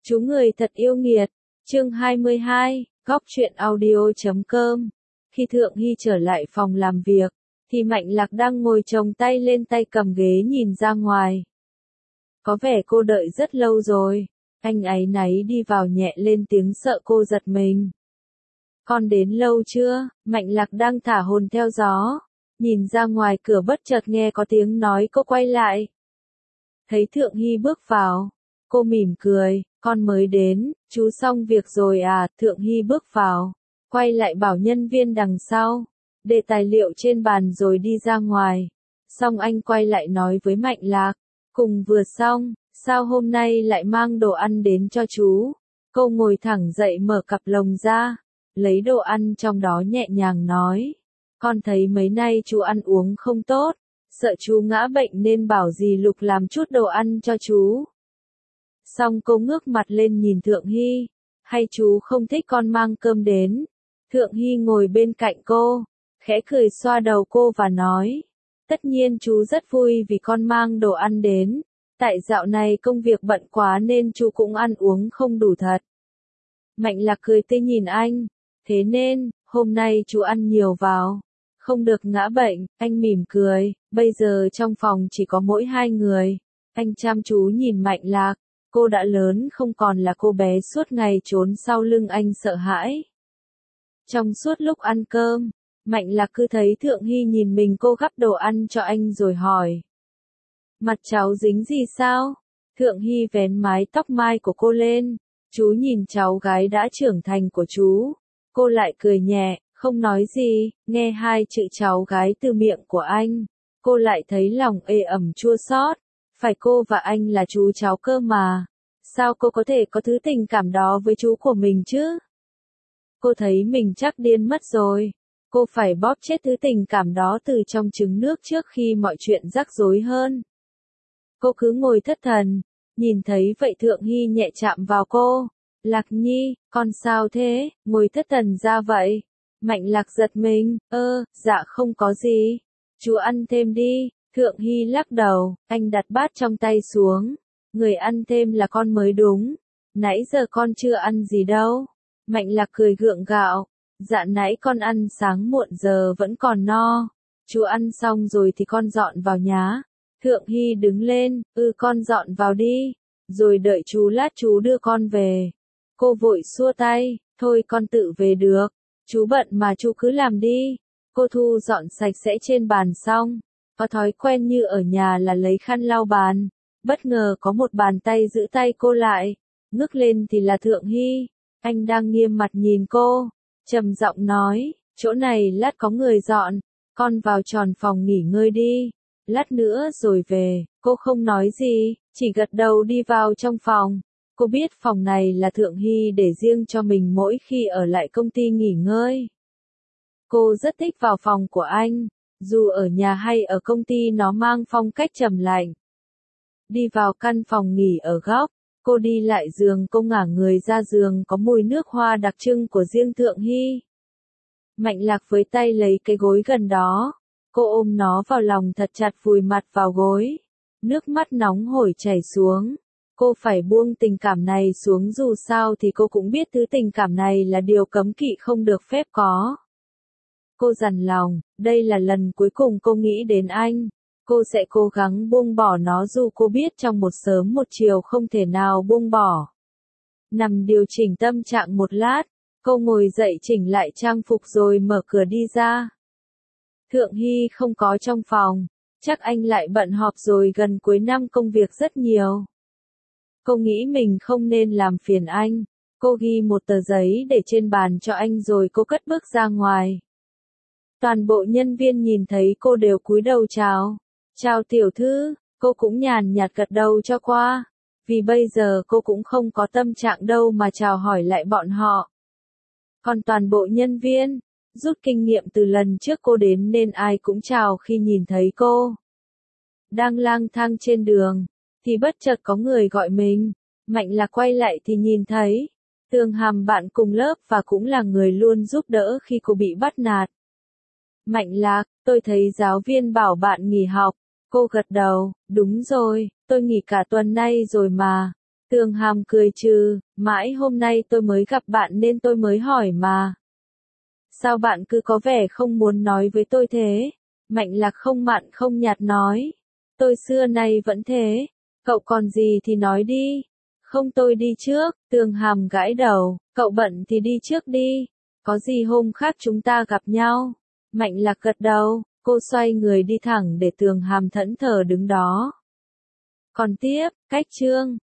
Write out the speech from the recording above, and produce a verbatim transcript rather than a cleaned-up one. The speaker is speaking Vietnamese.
Chú người thật yêu nghiệt, chương hai mươi hai, góc truyện audio chấm com. Khi Thượng Hy trở lại phòng làm việc, thì Mạnh Lạc đang ngồi chồng tay lên tay cầm ghế nhìn ra ngoài. Có vẻ cô đợi rất lâu rồi, anh áy náy đi vào nhẹ lên tiếng sợ cô giật mình. Con đến lâu chưa? Mạnh Lạc đang thả hồn theo gió, nhìn ra ngoài cửa bất chợt nghe có tiếng nói, cô quay lại. Thấy Thượng Hy bước vào, cô mỉm cười, con mới đến, chú xong việc rồi à? Thượng Hy bước vào, quay lại bảo nhân viên đằng sau, để tài liệu trên bàn rồi đi ra ngoài. Xong anh quay lại nói với Mạnh Lạc, cùng vừa xong, sao hôm nay lại mang đồ ăn đến cho chú? Cô ngồi thẳng dậy mở cặp lồng ra, lấy đồ ăn trong đó nhẹ nhàng nói, con thấy mấy nay chú ăn uống không tốt, sợ chú ngã bệnh nên bảo dì Lục làm chút đồ ăn cho chú. Xong cô ngước mặt lên nhìn Thượng Hy, hay chú không thích con mang cơm đến? Thượng Hy ngồi bên cạnh cô, khẽ cười xoa đầu cô và nói, tất nhiên chú rất vui vì con mang đồ ăn đến, tại dạo này công việc bận quá nên chú cũng ăn uống không đủ thật. Mạnh Lạc cười tươi nhìn anh, thế nên, hôm nay chú ăn nhiều vào, không được ngã bệnh. Anh mỉm cười, bây giờ trong phòng chỉ có mỗi hai người. Anh chăm chú nhìn Mạnh Lạc, cô đã lớn không còn là cô bé suốt ngày trốn sau lưng anh sợ hãi. Trong suốt lúc ăn cơm, Mạnh Lạc cứ thấy Thượng Hy nhìn mình, cô gắp đồ ăn cho anh rồi hỏi, mặt cháu dính gì sao? Thượng Hy vén mái tóc mai của cô lên, chú nhìn cháu gái đã trưởng thành của chú. Cô lại cười nhẹ, không nói gì. Nghe hai chữ cháu gái từ miệng của anh, cô lại thấy lòng ê ẩm chua xót. Phải cô và anh là chú cháu cơ mà, sao cô có thể có thứ tình cảm đó với chú của mình chứ? Cô thấy mình chắc điên mất rồi. Cô phải bóp chết thứ tình cảm đó từ trong trứng nước trước khi mọi chuyện rắc rối hơn. Cô cứ ngồi thất thần, nhìn thấy vậy Thượng Hy nhẹ chạm vào cô. Lạc Nhi, con sao thế, ngồi thất thần ra vậy? Mạnh Lạc giật mình, ơ, dạ không có gì. Chú ăn thêm đi. Thượng Hy lắc đầu, anh đặt bát trong tay xuống. Người ăn thêm là con mới đúng. Nãy giờ con chưa ăn gì đâu. Mạnh Lạc cười gượng gạo. Dạ nãy con ăn sáng muộn giờ vẫn còn no. Chú ăn xong rồi thì con dọn vào nhá. Thượng Hy đứng lên, ừ con dọn vào đi. Rồi đợi chú lát chú đưa con về. Cô vội xua tay, thôi con tự về được. Chú bận mà chú cứ làm đi. Cô thu dọn sạch sẽ trên bàn xong. Có thói quen như ở nhà là lấy khăn lau bàn. Bất ngờ có một bàn tay giữ tay cô lại. Ngước lên thì là Thượng Hy. Anh đang nghiêm mặt nhìn cô, trầm giọng nói, chỗ này lát có người dọn, con vào tròn phòng nghỉ ngơi đi. Lát nữa rồi về. Cô không nói gì, chỉ gật đầu đi vào trong phòng. Cô biết phòng này là Thượng Hy để riêng cho mình mỗi khi ở lại công ty nghỉ ngơi. Cô rất thích vào phòng của anh, dù ở nhà hay ở công ty nó mang phong cách trầm lạnh. Đi vào căn phòng nghỉ ở góc, cô đi lại giường, cô ngả người ra giường có mùi nước hoa đặc trưng của riêng Thượng Hy. Mạnh Lạc với tay lấy cái gối gần đó, cô ôm nó vào lòng thật chặt, vùi mặt vào gối. Nước mắt nóng hổi chảy xuống. Cô phải buông tình cảm này xuống, dù sao thì cô cũng biết thứ tình cảm này là điều cấm kỵ không được phép có. Cô dằn lòng, đây là lần cuối cùng cô nghĩ đến anh. Cô sẽ cố gắng buông bỏ nó dù cô biết trong một sớm một chiều không thể nào buông bỏ. Nằm điều chỉnh tâm trạng một lát, cô ngồi dậy chỉnh lại trang phục rồi mở cửa đi ra. Thượng Hy không có trong phòng, chắc anh lại bận họp rồi, gần cuối năm công việc rất nhiều. Cô nghĩ mình không nên làm phiền anh. Cô ghi một tờ giấy để trên bàn cho anh rồi cô cất bước ra ngoài. Toàn bộ nhân viên nhìn thấy cô đều cúi đầu chào. Chào tiểu thư, cô cũng nhàn nhạt gật đầu cho qua. Vì bây giờ cô cũng không có tâm trạng đâu mà chào hỏi lại bọn họ. Còn toàn bộ nhân viên, rút kinh nghiệm từ lần trước cô đến nên ai cũng chào khi nhìn thấy cô. Đang lang thang trên đường, thì bất chợt có người gọi mình. Mạnh Lạc quay lại thì nhìn thấy Tường Hàm, bạn cùng lớp và cũng là người luôn giúp đỡ khi cô bị bắt nạt. Mạnh Lạc, tôi thấy giáo viên bảo bạn nghỉ học. Cô gật đầu, đúng rồi, tôi nghỉ cả tuần nay rồi mà. Tường Hàm cười trừ, mãi hôm nay tôi mới gặp bạn nên tôi mới hỏi mà. Sao bạn cứ có vẻ không muốn nói với tôi thế? Mạnh Lạc không mặn không nhạt nói. Tôi xưa nay vẫn thế. Cậu còn gì thì nói đi. Không tôi đi trước, Tường Hàm gãi đầu, cậu bận thì đi trước đi. Có gì hôm khác chúng ta gặp nhau. Mạnh Lạc gật đầu, cô xoay người đi thẳng để Tường Hàm thẫn thờ đứng đó. Còn tiếp, cách chương.